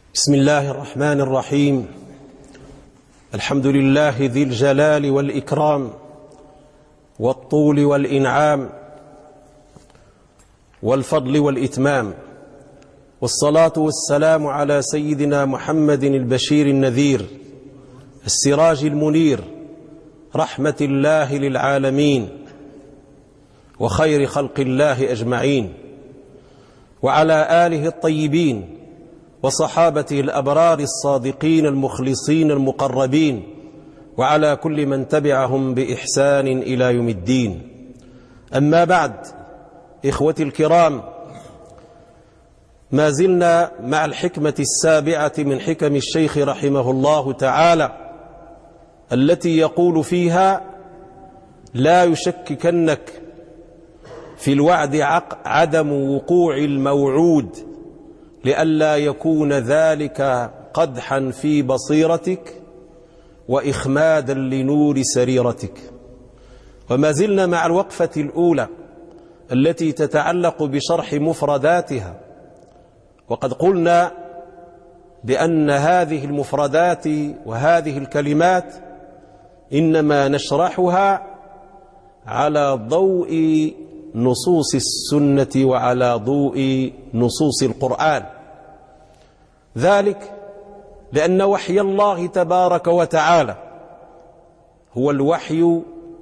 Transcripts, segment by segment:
بسم الله الرحمن الرحيم. الحمد لله ذي الجلال والإكرام والطول والإنعام والفضل والإتمام، والصلاة والسلام على سيدنا محمد البشير النذير السراج المنير، رحمة الله للعالمين وخير خلق الله أجمعين، وعلى آله الطيبين وصحابته الأبرار الصادقين المخلصين المقربين، وعلى كل من تبعهم بإحسان إلى يوم الدين. أما بعد، إخوتي الكرام، ما زلنا مع الحكمة السابعة من حكم الشيخ رحمه الله تعالى، التي يقول فيها: لا يشككنك في الوعد عدم وقوع الموعود، لئلا يكون ذلك قدحا في بصيرتك وإخمادا لنور سريرتك. وما زلنا مع الوقفة الأولى التي تتعلق بشرح مفرداتها، وقد قلنا بأن هذه المفردات وهذه الكلمات إنما نشرحها على ضوء نصوص السنة وعلى ضوء نصوص القرآن، ذلك لأن وحي الله تبارك وتعالى هو الوحي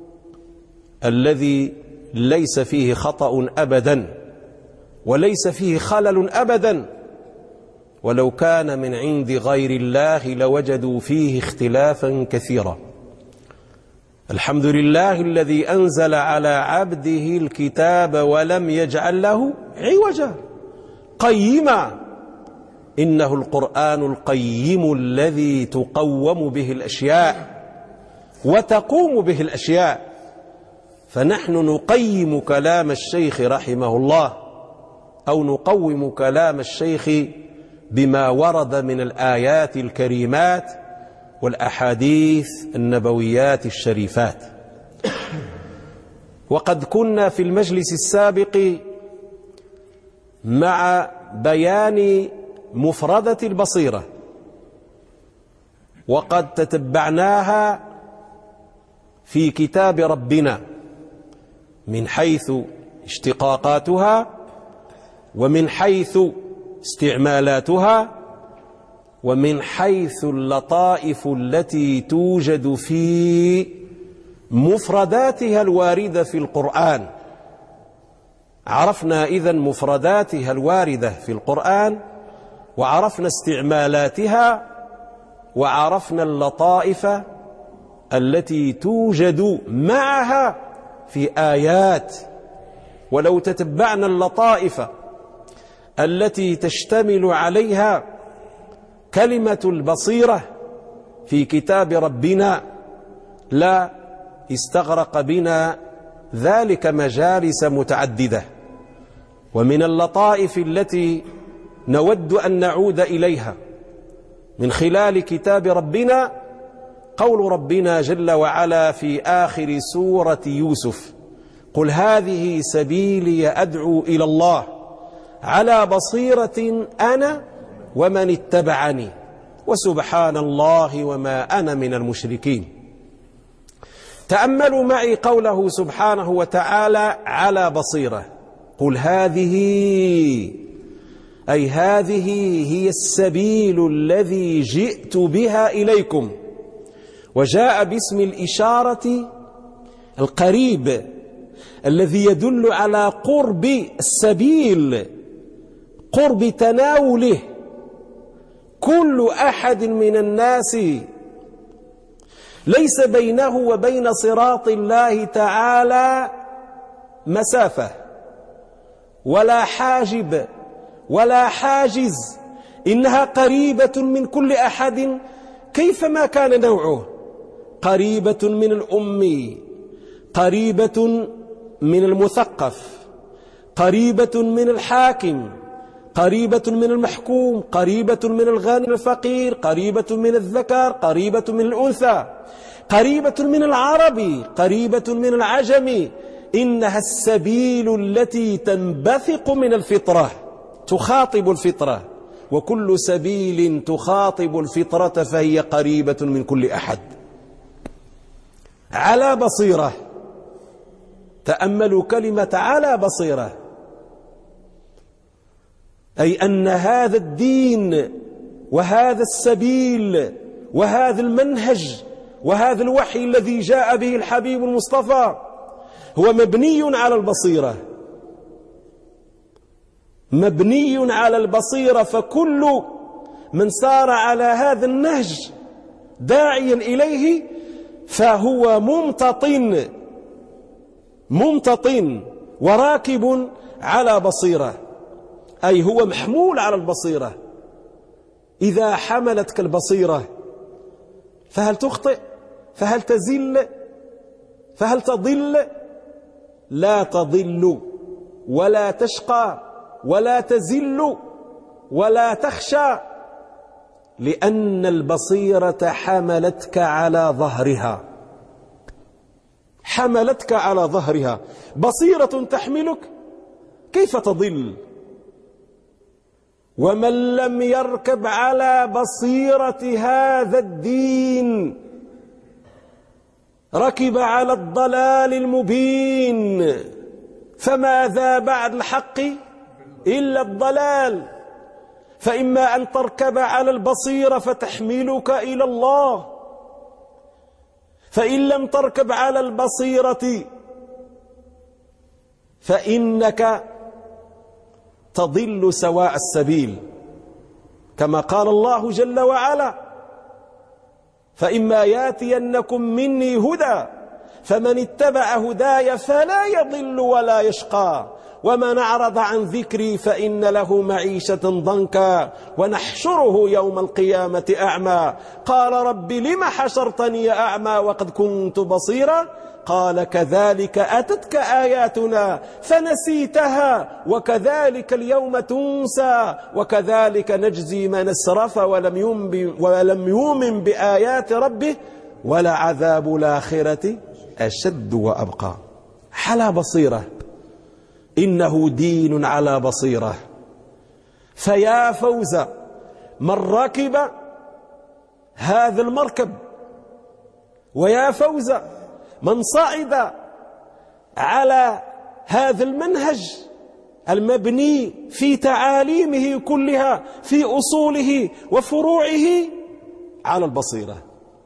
الذي ليس فيه خطأ أبدا وليس فيه خلل أبدا، ولو كان من عند غير الله لوجدوا فيه اختلافا كثيرا. الحمد لله الذي أنزل على عبده الكتاب ولم يجعل له عوجا قيما، إنه القرآن القيم الذي تقوم به الأشياء وتقوم به الأشياء. فنحن نقيم كلام الشيخ رحمه الله، أو نقوم كلام الشيخ بما ورد من الآيات الكريمات والأحاديث النبويات الشريفات. وقد كنا في المجلس السابق مع بيان مفردة البصيرة، وقد تتبعناها في كتاب ربنا من حيث اشتقاقاتها، ومن حيث استعمالاتها، ومن حيث اللطائف التي توجد في مفرداتها الواردة في القرآن. عرفنا إذن مفرداتها الواردة في القرآن، وعرفنا استعمالاتها، وعرفنا اللطائف التي توجد معها في آيات. ولو تتبعنا اللطائف التي تشتمل عليها كلمة البصيرة في كتاب ربنا لا استغرق بنا ذلك مجالس متعددة. ومن اللطائف التي نود أن نعود إليها من خلال كتاب ربنا قول ربنا جل وعلا في آخر سورة يوسف: قل هذه سبيلي أدعو إلى الله على بصيرة أنا ومن اتبعني وسبحان الله وما أنا من المشركين. تأملوا معي قوله سبحانه وتعالى على بصيرة. قل هذه، أي هذه هي السبيل الذي جئت بها إليكم، وجاء باسم الإشارة القريب الذي يدل على قرب السبيل، قرب تناوله كل أحد من الناس، ليس بينه وبين صراط الله تعالى مسافة ولا حاجب ولا حاجز، إنها قريبة من كل أحد كيفما كان نوعه، قريبة من الأمي، قريبة من المثقف، قريبة من الحاكم، قريبة من المحكوم، قريبة من الغني الفقير، قريبة من الذكر، قريبة من الأنثى، قريبة من العربي، قريبة من العجمي. إنها السبيل التي تنبثق من الفطرة، تخاطب الفطرة وكل سبيل تخاطب الفطرة فهي قريبة من كل أحد. على بصيرة، تأملوا كلمة على بصيرة، أي أن هذا الدين وهذا السبيل وهذا المنهج وهذا الوحي الذي جاء به الحبيب المصطفى هو مبني على البصيرة، مبني على البصيرة. فكل من سار على هذا النهج داعيا إليه فهو ممتطن وراكب على بصيرة، أي هو محمول على البصيرة. إذا حملتك البصيرة فهل تخطئ؟ فهل تزل؟ فهل تضل؟ لا تضل ولا تشقى ولا تزل ولا تخشى، لأن البصيرة حملتك على ظهرها، حملتك على ظهرها. بصيرة تحملك كيف تضل؟ ومن لم يركب على بصيرة هذا الدين ركب على الضلال المبين، فماذا بعد الحق إلا الضلال. فإما أن تركب على البصيرة فتحملك إلى الله، فإن لم تركب على البصيرة فإنك تضل سواء السبيل، كما قال الله جل وعلا: فإما ياتينكم مني هدى فمن اتبع هداي فلا يضل ولا يشقى ومن أعرض عن ذكري فإن له معيشة ضنكا ونحشره يوم القيامة أعمى قال رب لم حشرتني أعمى وقد كنت بصيرا قال كذلك أتتك آياتنا فنسيتها وكذلك اليوم تنسى وكذلك نجزي من اسرف ولم يؤمن بآيات ربه ولعذاب الآخرة أشد وأبقى. على بصيرة، إنه دين على بصيرة. فيا فوز من ركب هذا المركب، ويا فوز من صعد على هذا المنهج المبني في تعاليمه كلها في أصوله وفروعه على البصيرة.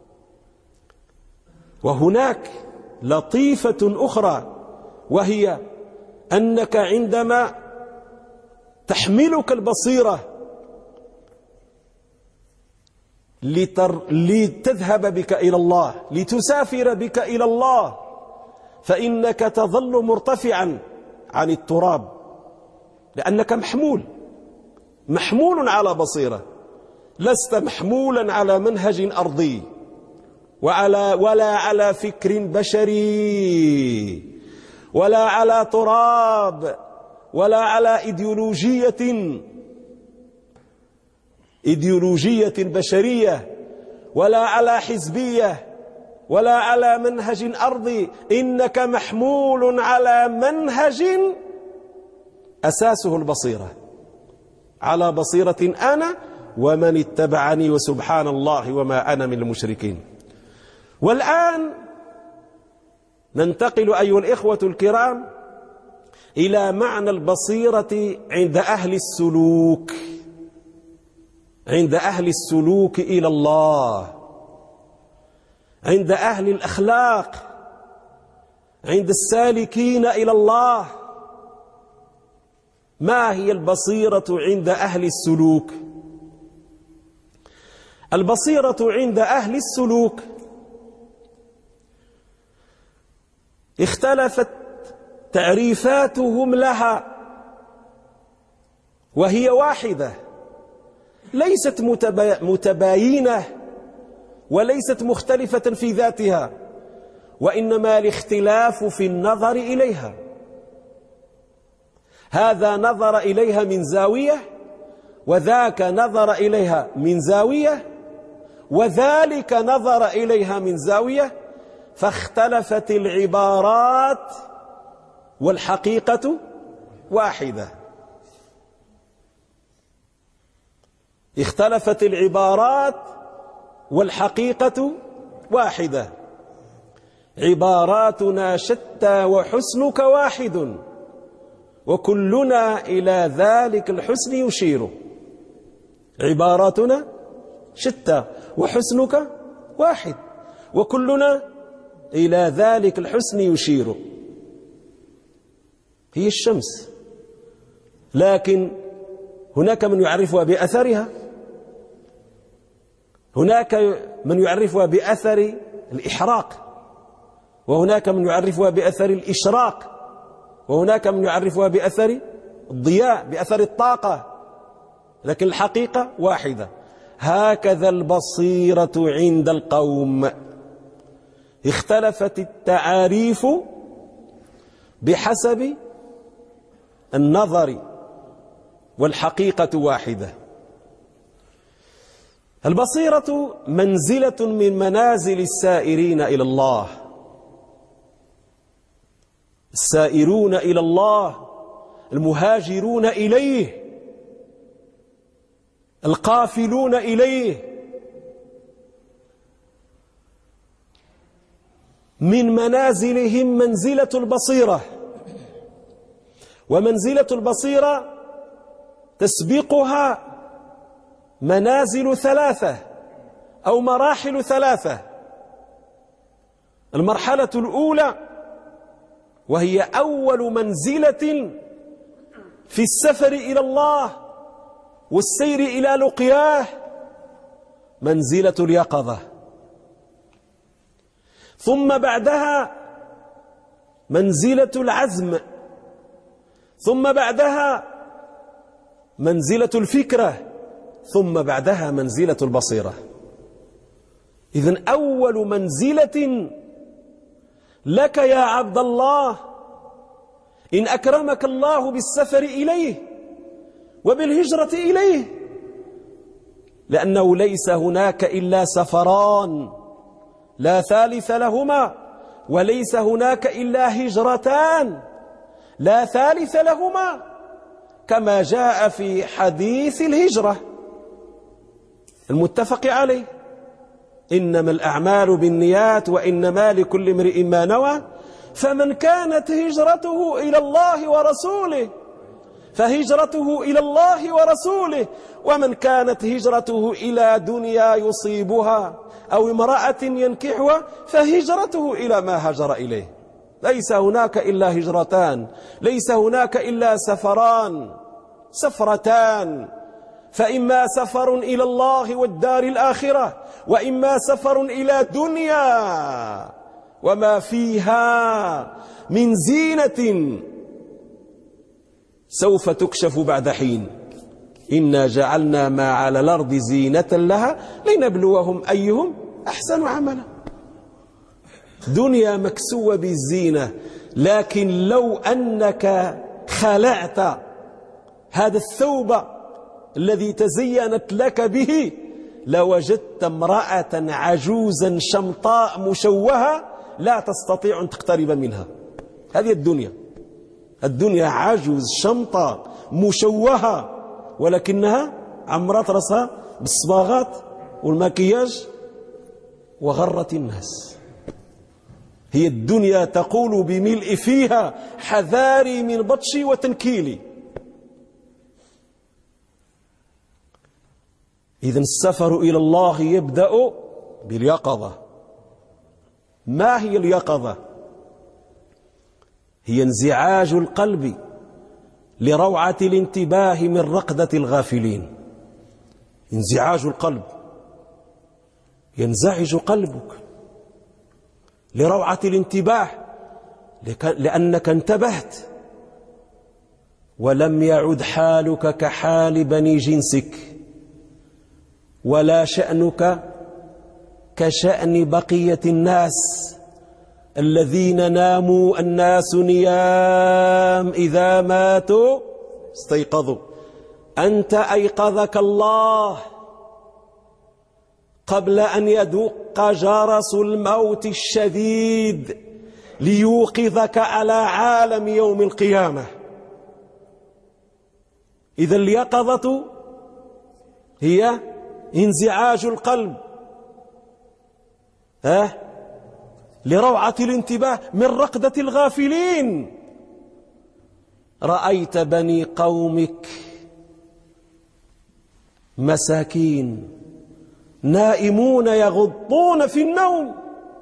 وهناك لطيفة أخرى، وهي أنك عندما تحملك البصيرة لتذهب بك إلى الله، لتسافر بك إلى الله، فإنك تظل مرتفعا عن التراب، لأنك محمول على بصيرة، لست محمولا على منهج أرضي ولا على فكر بشري ولا على تراب ولا على إيديولوجية بشرية ولا على حزبية ولا على منهج أرضي، إنك محمول على منهج أساسه البصيرة. على بصيرة أنا ومن اتبعني وسبحان الله وما أنا من المشركين. والآن ننتقل أيها الإخوة الكرام إلى معنى البصيرة عند أهل السلوك، عند أهل السلوك إلى الله، عند أهل الأخلاق، عند السالكين إلى الله. ما هي البصيرة عند أهل السلوك؟ البصيرة عند أهل السلوك اختلفت تعريفاتهم لها، وهي واحدة، ليست متباينة وليست مختلفة في ذاتها، وإنما الاختلاف في النظر إليها. هذا نظر إليها من زاوية، وذاك نظر إليها من زاوية، وذلك نظر إليها من زاوية، فاختلفت العبارات والحقيقة واحدة. اختلفت العبارات والحقيقة واحدة. عباراتنا شتى وحسنك واحد، وكلنا إلى ذلك الحسن يشير. عباراتنا شتى وحسنك واحد، وكلنا إلى ذلك الحسن يشير. هي الشمس، لكن هناك من يعرفها بأثرها، هناك من يعرفها بأثر الإحراق، وهناك من يعرفها بأثر الإشراق، وهناك من يعرفها بأثر الضياء، بأثر الطاقة، لكن الحقيقة واحدة. هكذا البصيرة عند القوم، اختلفت التعاريف بحسب النظر، والحقيقة واحدة. البصيرة منزلة من منازل السائرين إلى الله. السائرون إلى الله، المهاجرون إليه، القافلون إليه، من منازلهم منزلة البصيرة. ومنزلة البصيرة تسبقها منازل ثلاثة أو مراحل ثلاثة. المرحلة الأولى، وهي أول منزلة في السفر إلى الله والسير إلى لقياه، منزلة اليقظة. ثم بعدها منزلة العزم، ثم بعدها منزلة الفكرة، ثم بعدها منزلة البصيرة. إذن أول منزلة لك يا عبد الله إن أكرمك الله بالسفر إليه وبالهجرة إليه، لأنه ليس هناك إلا سفران لا ثالث لهما، وليس هناك إلا هجرتان لا ثالث لهما، كما جاء في حديث الهجرة المتفق عليه: إنما الأعمال بالنيات وإنما لكل امرئ ما نوى، فمن كانت هجرته إلى الله ورسوله فهجرته إلى الله ورسوله، ومن كانت هجرته إلى دنيا يصيبها أو امرأة ينكحها فهجرته إلى ما هاجر إليه. ليس هناك إلا هجرتان، ليس هناك إلا سفران، سفرتان، فإما سفر إلى الله والدار الآخرة، وإما سفر إلى دنيا وما فيها من زينة سوف تكشف بعد حين. إنا جعلنا ما على الأرض زينة لها لنبلوهم أيهم أحسن عملا. دنيا مكسوة بالزينة، لكن لو أنك خلعت هذا الثوب الذي تزينت لك به لوجدت امرأة عجوزا شمطاء مشوهة لا تستطيع أن تقترب منها. هذه الدنيا عجوز شمطاء مشوهة، ولكنها عمرت رأسها بالصباغات والمكياج وغرت الناس. هي الدنيا تقول بملء فيها: حذاري من بطشي وتنكيلي. إذن السفر إلى الله يبدأ باليقظة. ما هي اليقظة؟ هي انزعاج القلب لروعة الانتباه من رقدة الغافلين. انزعاج القلب، ينزعج قلبك لروعة الانتباه، لأنك انتبهت ولم يعد حالك كحال بني جنسك، ولا شأنك كشأن بقية الناس الذين ناموا الناس نيام إذا ماتوا استيقظوا. أنت أيقظك الله قبل أن يدق جرس الموت الشديد ليوقظك على عالم يوم القيامة. إذا اليقظة هي انزعاج القلب لروعة الانتباه من رقدة الغافلين. رأيت بني قومك مساكين نائمون يغضون في النوم،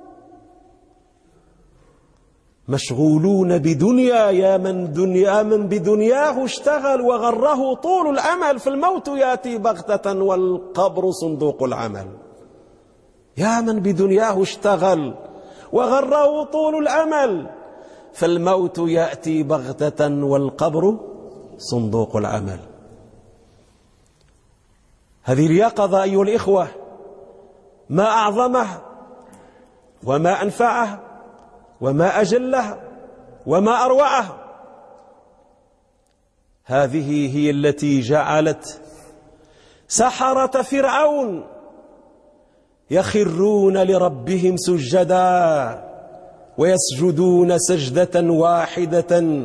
مشغولون بدنيا. يا من بدنياه اشتغل وغره طول الأمل، فالموت يأتي بغتة والقبر صندوق العمل. يا من بدنياه اشتغل وغره طول الأمل، فالموت يأتي بغتة والقبر صندوق العمل. هذه اليقظة أيها الإخوة ما أعظمها وما أنفعها وما أجلها وما أروعها. هذه هي التي جعلت سحرة فرعون يخرون لربهم سجدا ويسجدون سجدة واحدة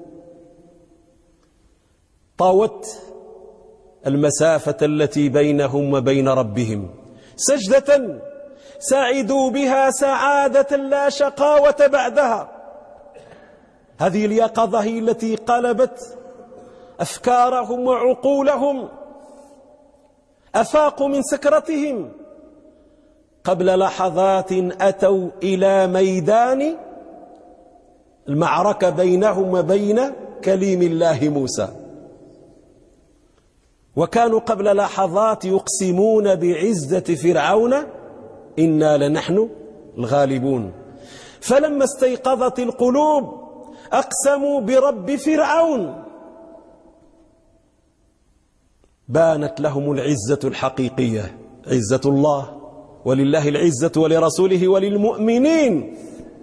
طوت المسافة التي بينهم وبين ربهم، سجدة سعدوا بها سعادة لا شقاوة بعدها. هذه اليقظة هي التي قلبت أفكارهم وعقولهم، أفاقوا من سكرتهم. قبل لحظات أتوا إلى ميدان المعركة بينهم وبين كليم الله موسى، وكانوا قبل لحظات يقسمون بعزة فرعون إنا لنحن الغالبون. فلما استيقظت القلوب أقسموا برب فرعون، بانت لهم العزة الحقيقية، عزة الله، ولله العزة ولرسوله وللمؤمنين.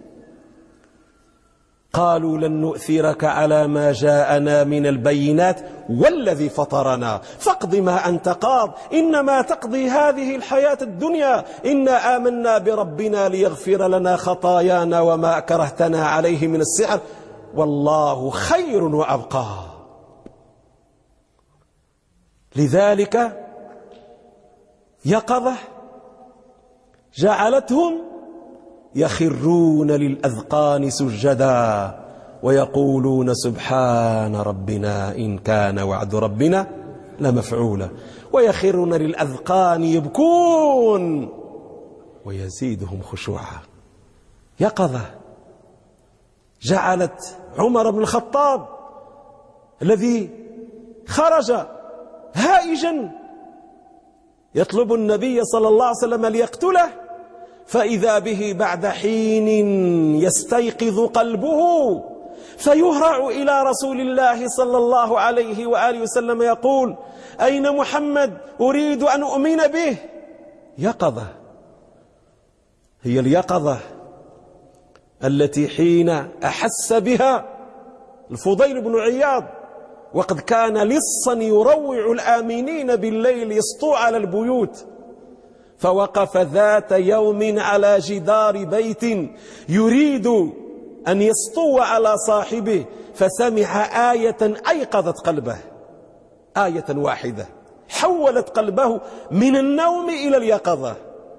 قالوا لن نؤثرك على ما جاءنا من البينات والذي فطرنا فاقض ما أنت قاض إنما تقضي هذه الحياة الدنيا إنا آمنا بربنا ليغفر لنا خطايانا وما أكرهتنا عليه من السحر والله خير وأبقى. لذلك يقظة جعلتهم يخرون للأذقان سجدا ويقولون سبحان ربنا إن كان وعد ربنا لمفعولا، ويخرون للأذقان يبكون ويزيدهم خشوعا. يقظة جعلت عمر بن الخطاب الذي خرج هائجا يطلب النبي صلى الله عليه وسلم ليقتله، فإذا به بعد حين يستيقظ قلبه فيهرع إلى رسول الله صلى الله عليه وآله وسلم يقول أين محمد أريد أن أؤمن به. يقظة هي اليقظة التي حين أحس بها الفضيل بن عياض وقد كان لصا يروع الآمنين بالليل يسطو على البيوت، فوقف ذات يوم على جدار بيت يريد أن يسطو على صاحبه، فسمع آية أيقظت قلبه، آية واحدة حولت قلبه من النوم إلى اليقظة.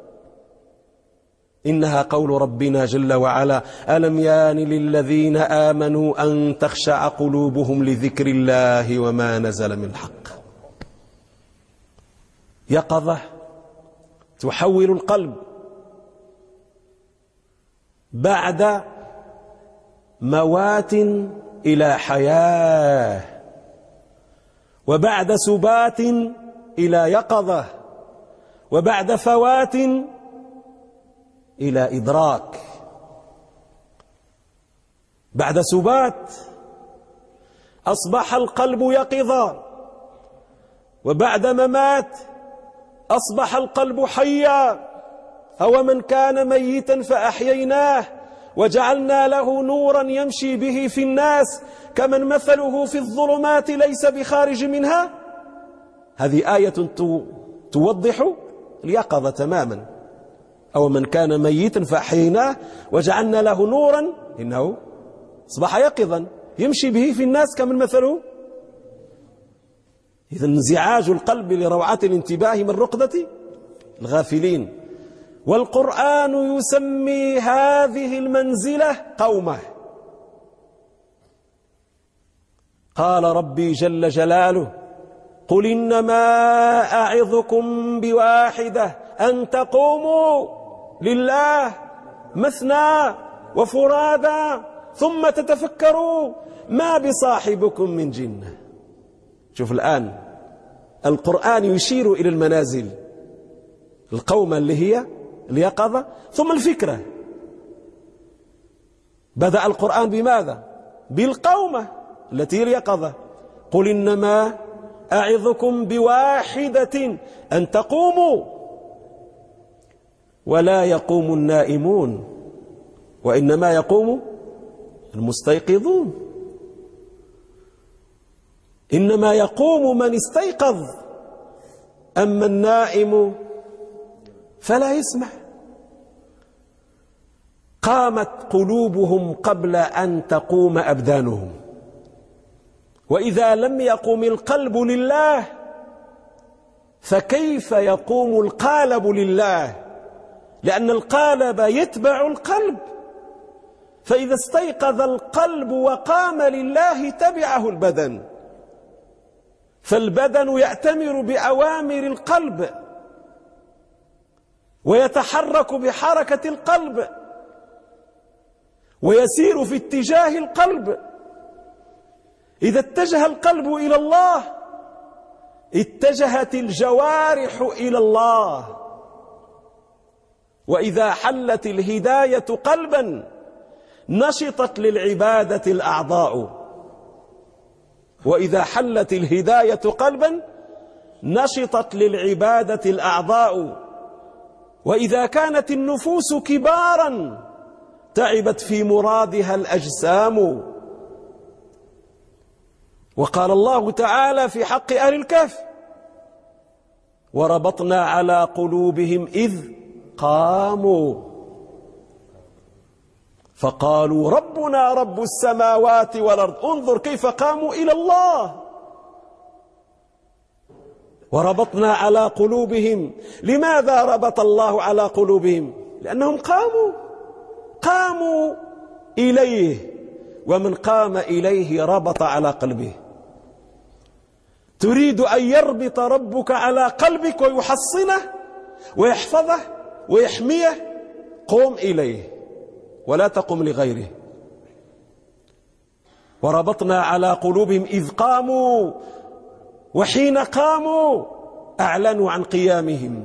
إنها قول ربنا جل وعلا ألم يان للذين آمنوا أن تخشع قلوبهم لذكر الله وما نزل من الحق. يقظة تحول القلب بعد موات إلى حياة، وبعد سبات إلى يقظة، وبعد فوات إلى إدراك. بعد سبات أصبح القلب يقظا، وبعد ممات أصبح القلب حيا. أو من كان ميتا فأحييناه وجعلنا له نورا يمشي به في الناس كمن مثله في الظلمات ليس بخارج منها. هذه آية توضح اليقظة تماما. أو من كان ميتا فأحييناه وجعلنا له نورا إنه أصبح يقظا يمشي به في الناس كمن مثله. إذا انزعاج القلب لروعة الانتباه من رقدة الغافلين. والقرآن يسمي هذه المنزلة قومه. قال ربي جل جلاله: قل إنما أعظكم بواحدة أن تقوموا لله مثنى وفرادا ثم تتفكروا ما بصاحبكم من جنة. شوف الآن القرآن يشير إلى المنازل، القومة اللي هي اليقظة ثم الفكرة. بدأ القرآن بماذا؟ بالقومة التي هي اليقظة. قل إنما أعظكم بواحدة أن تقوموا، ولا يقوم النائمون وإنما يقوم المستيقظون. إنما يقوم من استيقظ، أما النائم فلا يسمع. قامت قلوبهم قبل أن تقوم أبدانهم. وإذا لم يقم القلب لله فكيف يقوم القالب لله؟ لأن القالب يتبع القلب، فإذا استيقظ القلب وقام لله تبعه البدن، فالبدن يأتمر بأوامر القلب ويتحرك بحركة القلب ويسير في اتجاه القلب. إذا اتجه القلب إلى الله اتجهت الجوارح إلى الله. وإذا حلت الهداية قلبا نشطت للعبادة الأعضاء. وإذا حلت الهداية قلبا نشطت للعبادة الأعضاء. وإذا كانت النفوس كبارا تعبت في مرادها الأجسام. وقال الله تعالى في حق أهل الكهف: وربطنا على قلوبهم إذ قاموا فقالوا ربنا رب السماوات والأرض. انظر كيف قاموا إلى الله. وربطنا على قلوبهم. لماذا ربط الله على قلوبهم؟ لأنهم قاموا إليه، ومن قام إليه ربط على قلبه. تريد أن يربط ربك على قلبك ويحصنه ويحفظه ويحميه؟ قم إليه ولا تقم لغيره. وربطنا على قلوبهم إذ قاموا، وحين قاموا أعلنوا عن قيامهم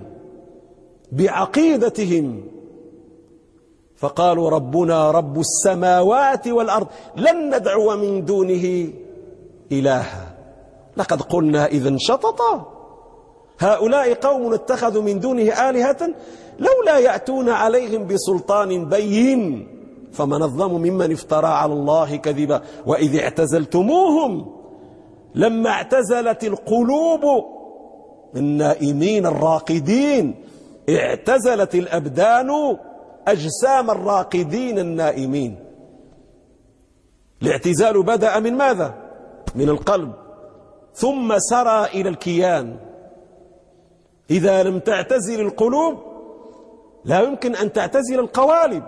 بعقيدتهم فقالوا ربنا رب السماوات والأرض لن ندعو من دونه إلها لقد قلنا إذا شططا هؤلاء قوم اتخذوا من دونه آلهة لولا يأتون عليهم بسلطان بين فمن أظلم ممن افترى على الله كذبا وإذ اعتزلتموهم لما اعتزلت القلوب النائمين الراقدين اعتزلت الأبدان أجسام الراقدين النائمين. الاعتزال بدأ من ماذا؟ من القلب ثم سرى إلى الكيان. إذا لم تعتزل القلوب لا يمكن أن تعتزل القوالب،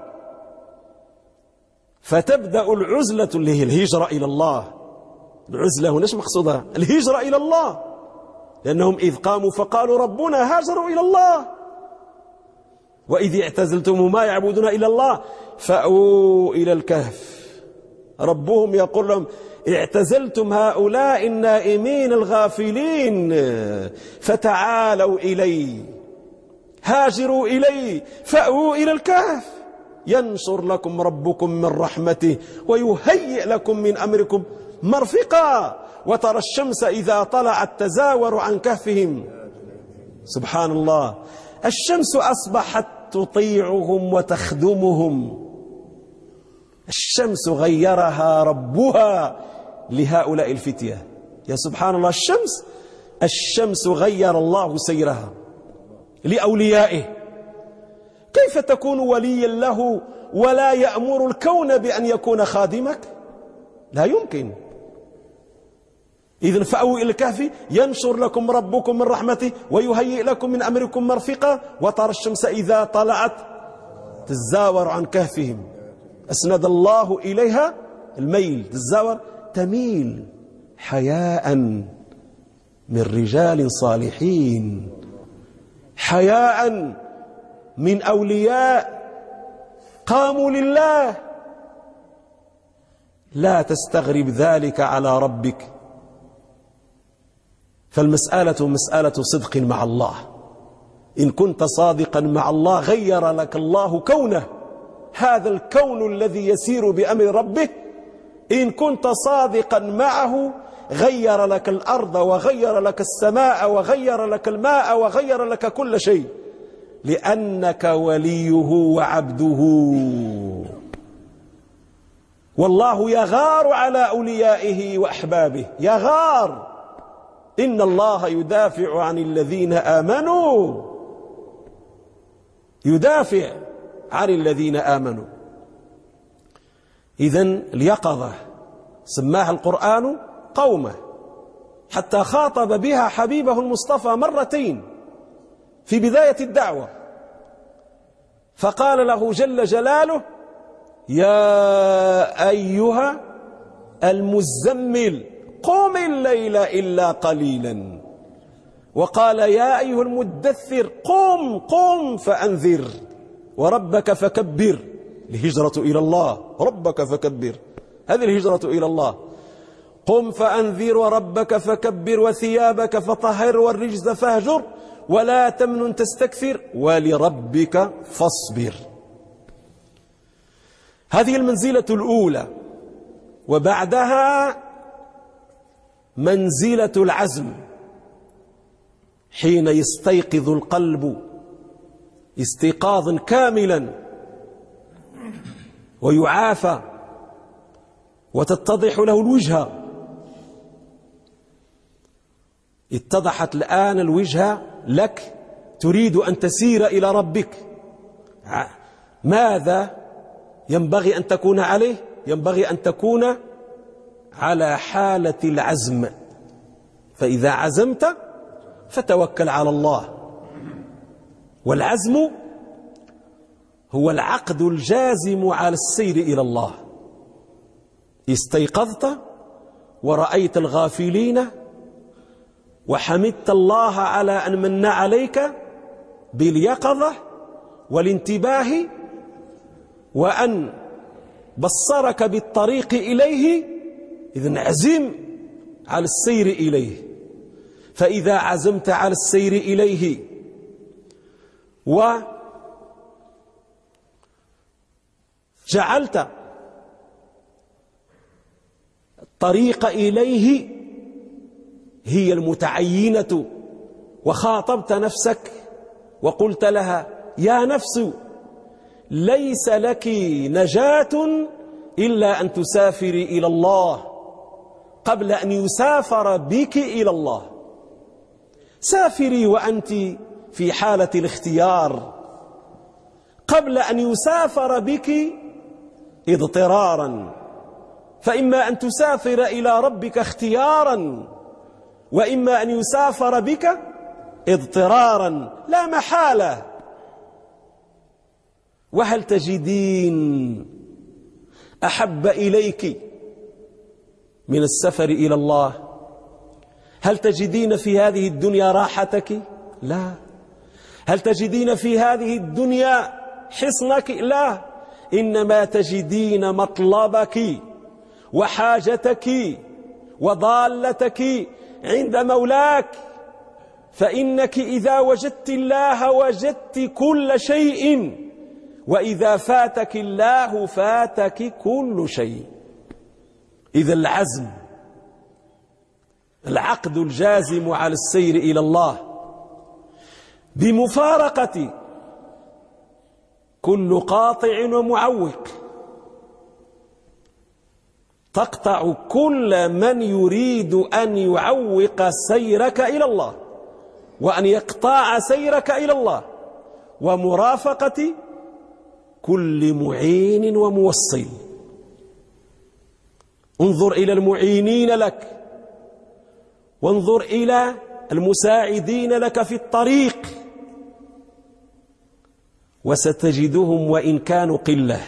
فتبدأ العزلة اللي هي الهجرة إلى الله. العزلة هنا ايش مقصودها؟ الهجرة إلى الله، لأنهم إذ قاموا فقالوا ربنا هاجروا إلى الله. وإذ اعتزلتم ما يعبدون إلا الله فأووا إلى الكهف. ربهم يقول لهم اعتزلتم هؤلاء النائمين الغافلين فتعالوا إلي هاجروا إلي فأووا إلى الكهف ينشر لكم ربكم من رحمته ويهيئ لكم من أمركم مرفقا وترى الشمس إذا طلعت تزاور عن كهفهم. سبحان الله، الشمس أصبحت تطيعهم وتخدمهم. الشمس غيرها ربها لهؤلاء الفتية. يا سبحان الله، الشمس غير الله سيرها لأوليائه. كيف تكون وليا له ولا يأمر الكون بأن يكون خادمك؟ لا يمكن. إذن فأووا إلى الكهف ينشر لكم ربكم من رحمته ويهيئ لكم من أمركم مرفقا وترى الشمس إذا طلعت تزاور عن كهفهم أسند الله إليها الميل، تزاور تميل حياء من رجال صالحين، حياء من أولياء قاموا لله. لا تستغرب ذلك على ربك، فالمسألة مسألة صدق مع الله. إن كنت صادقا مع الله غير لك الله كونه، هذا الكون الذي يسير بأمر ربه إن كنت صادقا معه غير لك الأرض وغير لك السماء وغير لك الماء وغير لك كل شيء، لأنك وليه وعبده. والله يغار على أوليائه وأحبابه، يغار. إن الله يدافع عن الذين آمنوا، يدافع عن الذين آمنوا. إذن اليقظة سماها القرآن قومه، حتى خاطب بها حبيبه المصطفى مرتين في بداية الدعوة، فقال له جل جلاله: يا أيها المزمل قم الليل إلا قليلا، وقال: يا أيها المدثر قم فأنذر وربك فكبر. الهجرة إلى الله، ربك فكبر، هذه الهجرة إلى الله. قم فأنذر وربك فكبر وثيابك فطهر والرجز فاهجر ولا تمنن تستكثر ولربك فاصبر. هذه المنزلة الأولى. وبعدها منزلة العزم، حين يستيقظ القلب استيقاظا كاملا ويعافى وتتضح له الوجهة. اتضحت الآن الوجهة لك، تريد أن تسير إلى ربك. ماذا ينبغي أن تكون عليه؟ ينبغي أن تكون على حالة العزم. فإذا عزمت فتوكل على الله. والعزم هو العقد الجازم على السير إلى الله. استيقظت ورأيت الغافلين وحمدت الله على أن من عليك باليقظة والانتباه وأن بصرك بالطريق إليه، إذن عزم على السير إليه. فإذا عزمت على السير إليه وجعلت الطريق إليه هي المتعينة، وخاطبت نفسك وقلت لها: يا نفس ليس لك نجاة إلا أن تسافري إلى الله قبل أن يسافر بك إلى الله. سافري وأنت في حالة الاختيار قبل أن يسافر بك اضطرارا، فإما أن تسافر إلى ربك اختيارا وإما أن يسافر بك اضطرارا لا محالة. وهل تجدين أحب إليك من السفر إلى الله؟ هل تجدين في هذه الدنيا راحتك؟ لا. هل تجدين في هذه الدنيا حصنك؟ لا. إنما تجدين مطلبك وحاجتك وضالتك عند مولاك. فإنك إذا وجدت الله وجدت كل شيء، وإذا فاتك الله فاتك كل شيء. إذا العزم، العقد الجازم على السير إلى الله بمفارقة كل قاطع ومعوق. تقطع كل من يريد أن يعوق سيرك إلى الله وأن يقطع سيرك إلى الله، ومرافقة كل معين وموصل. انظر إلى المعينين لك وانظر إلى المساعدين لك في الطريق، وستجدهم وإن كانوا قلة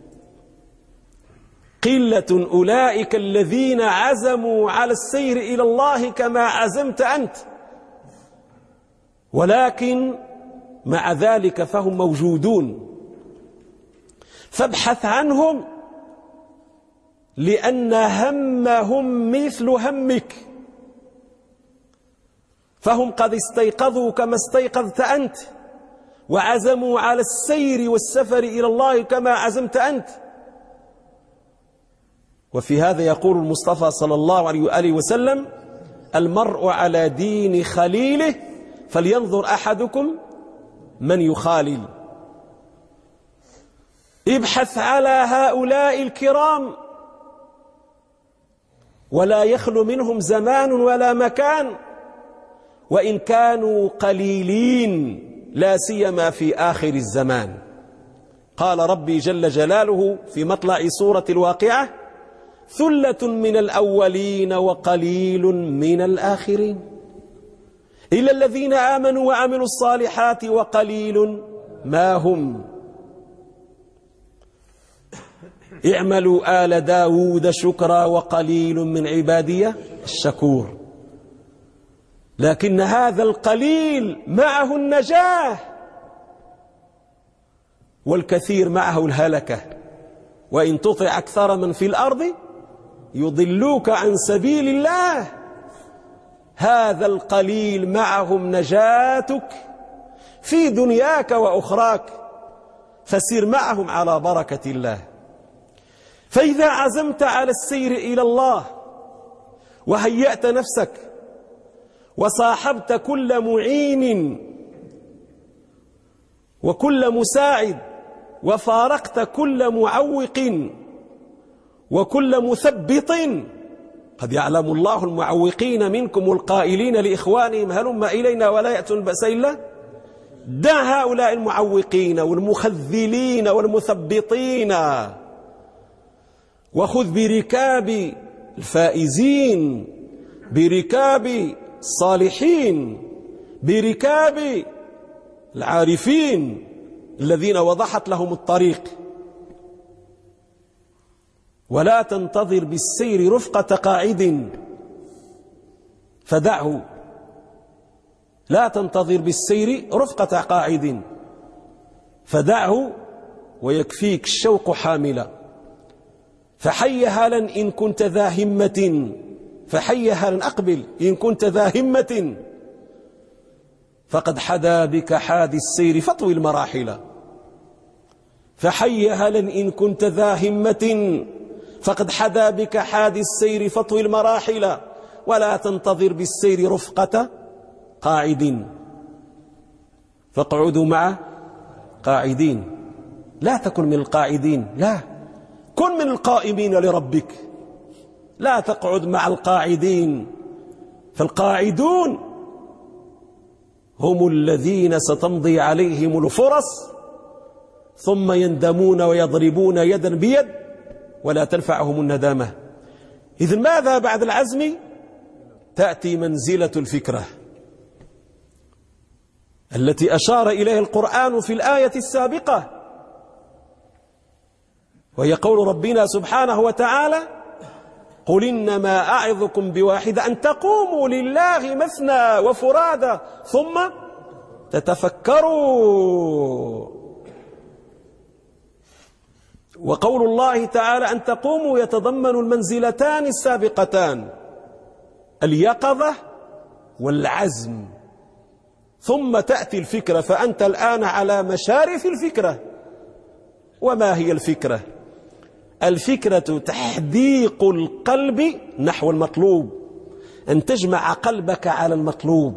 أولئك الذين عزموا على السير إلى الله كما عزمت أنت، ولكن مع ذلك فهم موجودون. فابحث عنهم، لأن همهم مثل همك، فهم قد استيقظوا كما استيقظت أنت، وعزموا على السير والسفر إلى الله كما عزمت أنت. وفي هذا يقول المصطفى صلى الله عليه وآله وسلم: المرء على دين خليله فلينظر أحدكم من يخالل. ابحث على هؤلاء الكرام، ولا يخلو منهم زمان ولا مكان، وإن كانوا قليلين، لا سيما في آخر الزمان. قال ربي جل جلاله في مطلع سورة الواقعة: ثلة من الأولين وقليل من الآخرين إلا الذين آمنوا وعملوا الصالحات وقليل ما هم. اعملوا آل داود شكرا وقليل من عبادي الشكور. لكن هذا القليل معه النجاة، والكثير معه الهلكة. وإن تطع أكثر من في الأرض يضلوك عن سبيل الله. هذا القليل معهم نجاتك في دنياك وأخراك، فسير معهم على بركة الله. فإذا عزمت على السير إلى الله وهيأت نفسك وصاحبت كل معين وكل مساعد، وفارقت كل معوق وكل مثبط، قد يعلم الله المعوقين منكم والقائلين لإخوانهم هلم إلينا ولا يأتون البأس إلا. دع هؤلاء المعوقين والمخذلين والمثبطين، وخذ بركاب الفائزين، بركاب الصالحين، بركاب العارفين الذين وضحت لهم الطريق. ولا تنتظر بالسير رفقة قاعد فدعه. لا تنتظر بالسير رفقة قاعد فدعه، ويكفيك الشوق حاملا. فحي هلا إن كنت ذا همة، فحي هلا أقبل إن كنت ذا همة، فقد حدا بك حادي السير فطوي المراحل. فحي هلا إن كنت ذا همة، فقد حدا بك حادي السير فطوي المراحل. ولا تنتظر بالسير رفقة قاعد فاقعدوا مع قاعدين. لا تكن من القاعدين، لا، كن من القائمين لربك. لا تقعد مع القاعدين، فالقاعدون هم الذين ستمضي عليهم الفرص ثم يندمون ويضربون يدا بيد ولا تنفعهم الندامة. إذن ماذا بعد العزم؟ تأتي منزلة الفكرة التي أشار إليها القرآن في الآية السابقة، وهي قول ربنا سبحانه وتعالى: قل إنما أعظكم بواحدة أن تقوموا لله مثنى وفرادى ثم تتفكروا. وقول الله تعالى أن تقوموا يتضمن المنزلتان السابقتان: اليقظة والعزم. ثم تأتي الفكرة، فأنت الآن على مشارف الفكرة. وما هي الفكرة؟ الفكرة تحديق القلب نحو المطلوب، أن تجمع قلبك على المطلوب.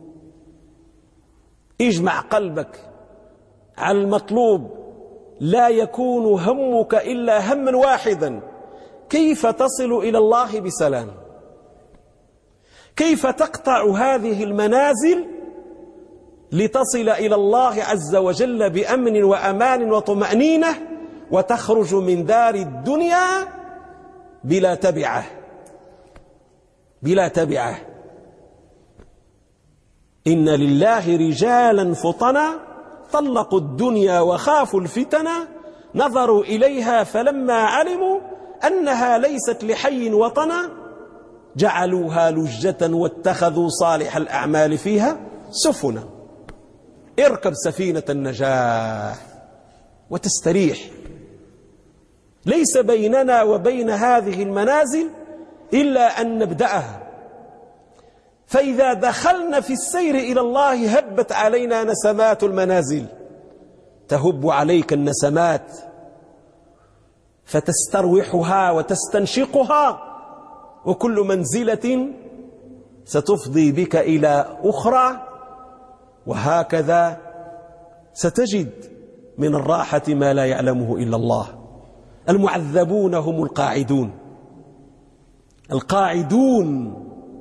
اجمع قلبك على المطلوب، لا يكون همك إلا هما واحدا: كيف تصل إلى الله بسلام، كيف تقطع هذه المنازل لتصل إلى الله عز وجل بأمن وأمان وطمأنينة، وتخرج من دار الدنيا بلا تبعة، بلا تبعة. إن لله رجالا فطنا طلقوا الدنيا وخافوا الفتنة نظروا إليها فلما علموا أنها ليست لحي وطنا جعلوها لجة واتخذوا صالح الأعمال فيها سفنا. اركب سفينة النجاة وتستريح. ليس بيننا وبين هذه المنازل إلا أن نبدأها، فإذا دخلنا في السير إلى الله هبت علينا نسمات المنازل، تهب عليك النسمات فتستروحها وتستنشقها، وكل منزلة ستفضي بك إلى أخرى، وهكذا ستجد من الراحة ما لا يعلمه إلا الله. المعذبون هم القاعدون، القاعدون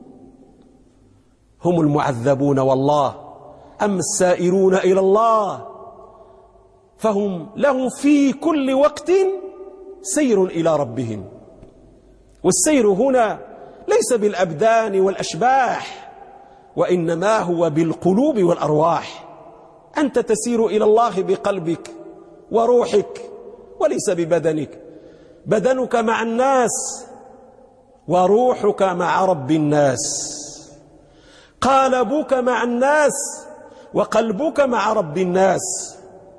هم المعذبون والله. أما السائرون إلى الله فهم لهم في كل وقت سير إلى ربهم. والسير هنا ليس بالأبدان والأشباح، وإنما هو بالقلوب والأرواح. أنت تسير إلى الله بقلبك وروحك وليس ببدنك. بدنك مع الناس وروحك مع رب الناس. قالبك مع الناس وقلبك مع رب الناس.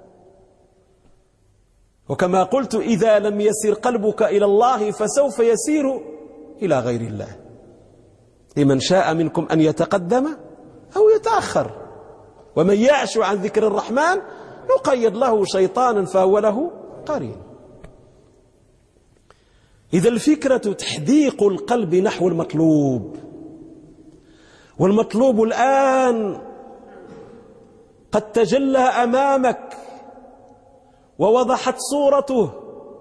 وكما قلت إذا لم يسر قلبك إلى الله فسوف يسير إلى غير الله. لمن شاء منكم أن يتقدم أو يتأخر، ومن يعش عن ذكر الرحمن نقيد له شيطانا فهو له قرين. إذا الفكرة تحديق القلب نحو المطلوب، والمطلوب الآن قد تجلى أمامك ووضحت صورته،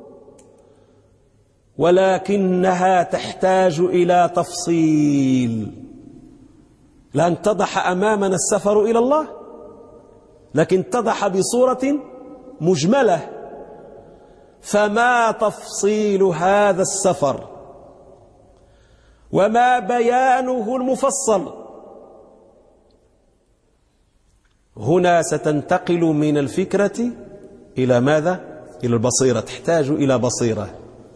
ولكنها تحتاج إلى تفصيل. لأن اتضح أمامنا السفر إلى الله، لكن اتضح بصورة مجملة. فما تفصيل هذا السفر وما بيانه المفصل؟ هنا ستنتقل من الفكرة إلى ماذا؟ إلى البصيرة. تحتاج إلى بصيرة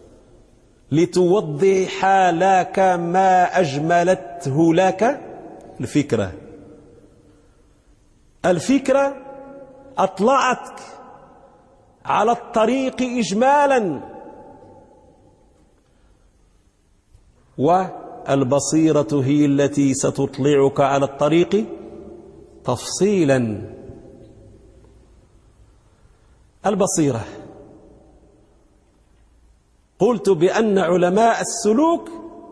لتوضح لك ما أجملته لك الفكرة. الفكرة أطلعتك على الطريق إجمالا، والبصيرة هي التي ستطلعك على الطريق تفصيلا. البصيرة قلت بأن علماء السلوك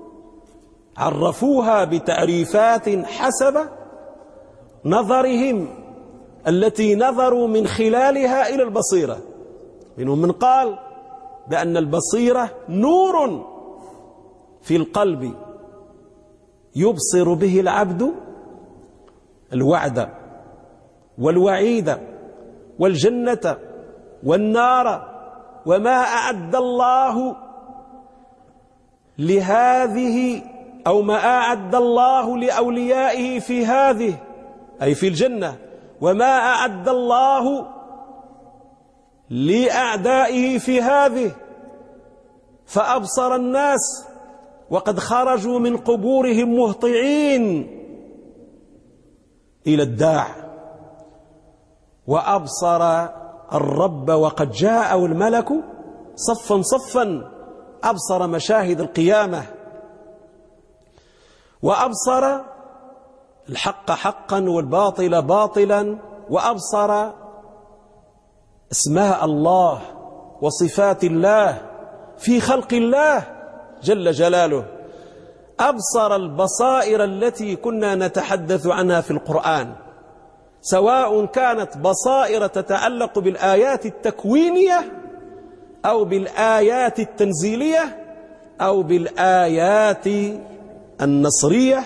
عرفوها بتعريفات حسب نظرهم التي نظروا من خلالها إلى البصيرة. منهم من قال بأن البصيرة نور في القلب يبصر به العبد الوعد والوعيد والجنة والنار وما أعد الله لهذه، أو ما أعد الله لأوليائه في هذه، أي في الجنة، وما أعد الله لأعدائه في هذه. فأبصر الناس وقد خرجوا من قبورهم مهطعين إلى الداع، وأبصر الرب وقد جاء الملك صفا صفا. أبصر مشاهد القيامة، وأبصر الحق حقا والباطل باطلا، وأبصر اسماء الله وصفات الله في خلق الله جل جلاله. أبصر البصائر التي كنا نتحدث عنها في القرآن، سواء كانت بصائر تتعلق بالآيات التكوينية أو بالآيات التنزيلية أو بالآيات النصرية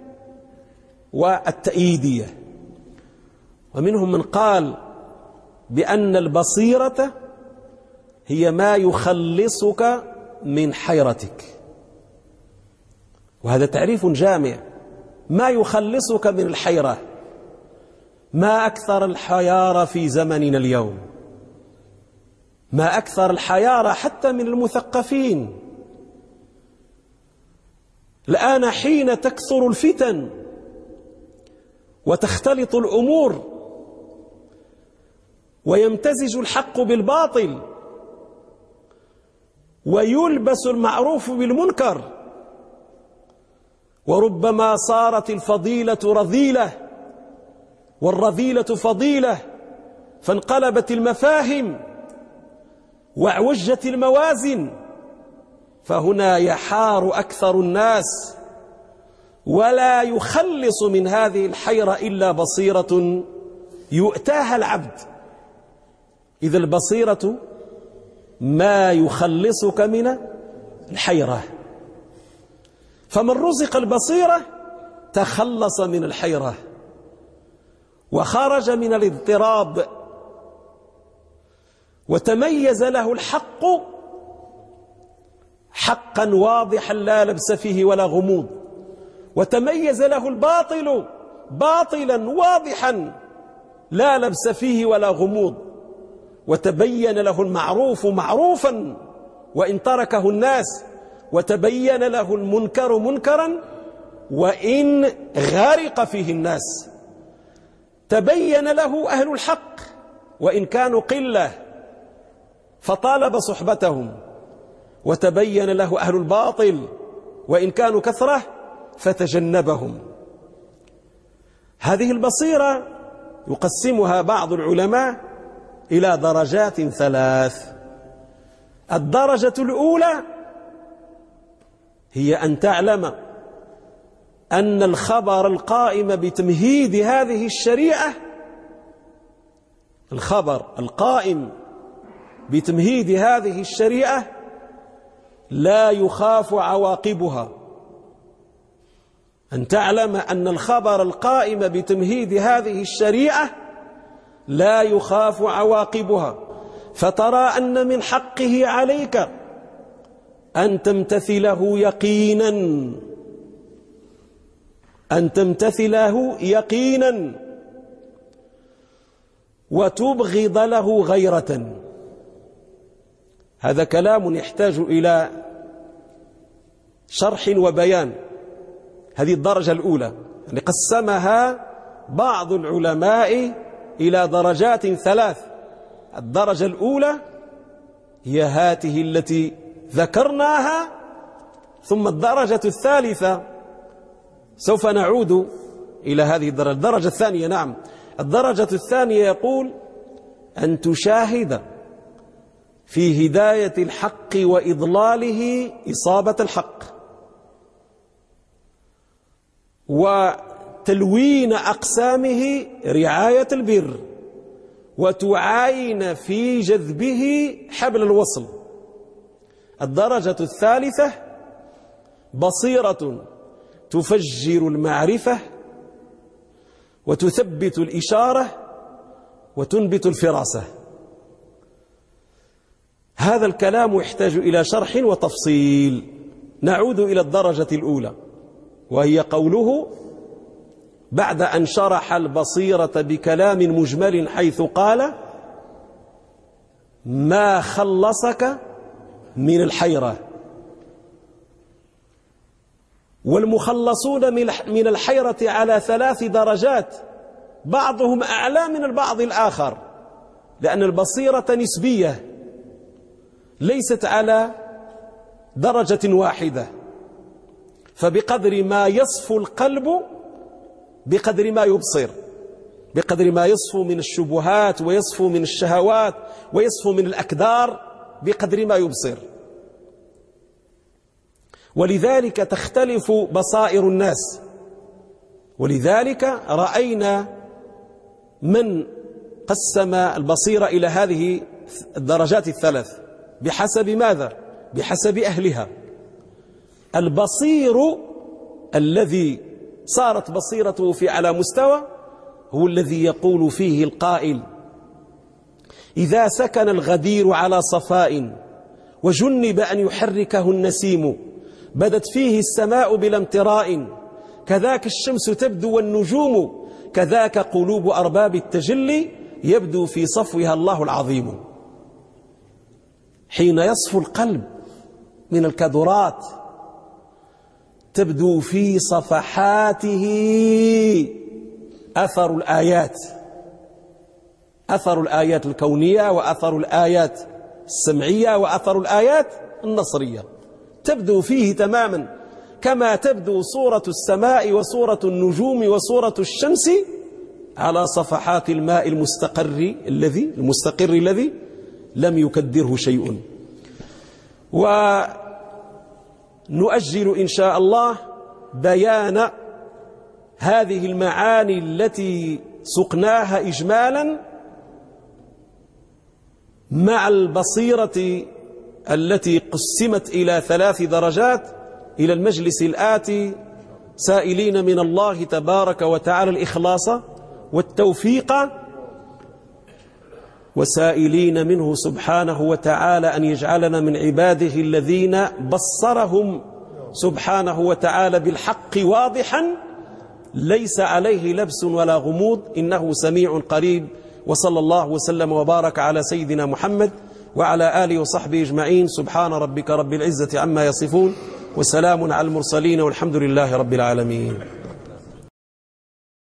والتأييدية. ومنهم من قال بأن البصيرة هي ما يخلصك من حيرتك، وهذا تعريف جامع. ما يخلصك من الحيرة، ما أكثر الحيارى في زمننا اليوم، ما أكثر الحيارى حتى من المثقفين. الآن حين تكثر الفتن وتختلط الأمور ويمتزج الحق بالباطل ويلبس المعروف بالمنكر، وربما صارت الفضيلة رذيلة والرذيلة فضيلة، فانقلبت المفاهيم وعوجت الموازن، فهنا يحار أكثر الناس ولا يخلص من هذه الحيرة إلا بصيرة يؤتاها العبد. إذا البصيرة ما يخلصك من الحيرة، فمن رزق البصيرة تخلص من الحيرة وخرج من الاضطراب، وتميز له الحق حقا واضحا لا لبس فيه ولا غموض، وتميز له الباطل باطلا واضحا لا لبس فيه ولا غموض، وتبين له المعروف معروفا وإن تركه الناس، وتبين له المنكر منكرا وإن غرق فيه الناس، تبين له أهل الحق وإن كانوا قلة فطالب صحبتهم، وتبين له أهل الباطل وإن كانوا كثرة فتجنبهم. هذه البصيرة يقسمها بعض العلماء إلى درجات ثلاث. الدرجة الأولى هي أن تعلم أن الخبر القائم بتمهيد هذه الشريعة، الخبر القائم بتمهيد هذه الشريعة لا يخاف عواقبها. أن تعلم أن الخبر القائم بتمهيد هذه الشريعة لا يخاف عواقبها، فترى أن من حقه عليك أن تمتثله يقينا، أن تمتثله يقينا وتبغض له غيرة. هذا كلام يحتاج إلى شرح وبيان. هذه الدرجة الأولى، يعني قسمها بعض العلماء إلى درجات ثلاث. الدرجة الأولى هي هاته التي ذكرناها، ثم الدرجة الثالثة سوف نعود إلى هذه الدرجة. الدرجة الثانية، نعم، الدرجة الثانية يقول أن تشاهد في هداية الحق وإضلاله إصابة الحق، وتلوين أقسامه رعاية البر، وتعاين في جذبه حبل الوصل. الدرجة الثالثة بصيرة تفجر المعرفة وتثبت الإشارة وتنبت الفراسة. هذا الكلام يحتاج إلى شرح وتفصيل. نعود إلى الدرجة الأولى، وهي قوله بعد أن شرح البصيرة بكلام مجمل حيث قال ما خلصك من الحيرة. والمخلصون من الحيرة على ثلاث درجات، بعضهم أعلى من البعض الآخر، لأن البصيرة نسبية ليست على درجة واحدة، فبقدر ما يصفو القلب بقدر ما يبصر، بقدر ما يصفو من الشبهات ويصفو من الشهوات ويصفو من الأكدار بقدر ما يبصر. ولذلك تختلف بصائر الناس، ولذلك رأينا من قسم البصيرة إلى هذه الدرجات الثلاث بحسب ماذا؟ بحسب أهلها. البصير الذي صارت بصيرته في على مستوى هو الذي يقول فيه القائل إذا سكن الغدير على صفاء وجنب أن يحركه النسيم بدت فيه السماء بلا امتراء كذاك الشمس تبدو والنجوم كذاك قلوب أرباب التجلي يبدو في صفوها الله العظيم. حين يصفو القلب من الكدرات تبدو في صفحاته أثر الآيات الكونية، وأثر الآيات السمعية، وأثر الآيات النصرية، تبدو فيه تماما كما تبدو صورة السماء وصورة النجوم وصورة الشمس على صفحات الماء المستقر الذي لم يكدره شيء. ونؤجل إن شاء الله بيان هذه المعاني التي سقناها إجمالا مع البصيرة التي قسمت إلى 3 درجات إلى المجلس الآتي، سائلين من الله تبارك وتعالى الإخلاص والتوفيق، وسائلين منه سبحانه وتعالى أن يجعلنا من عباده الذين بصرهم سبحانه وتعالى بالحق واضحا ليس عليه لبس ولا غموض، إنه سميع قريب. وصلى الله وسلم وبارك على سيدنا محمد وعلى آله وصحبه أجمعين. سبحان ربك رب العزة عما يصفون، وسلام على المرسلين، والحمد لله رب العالمين.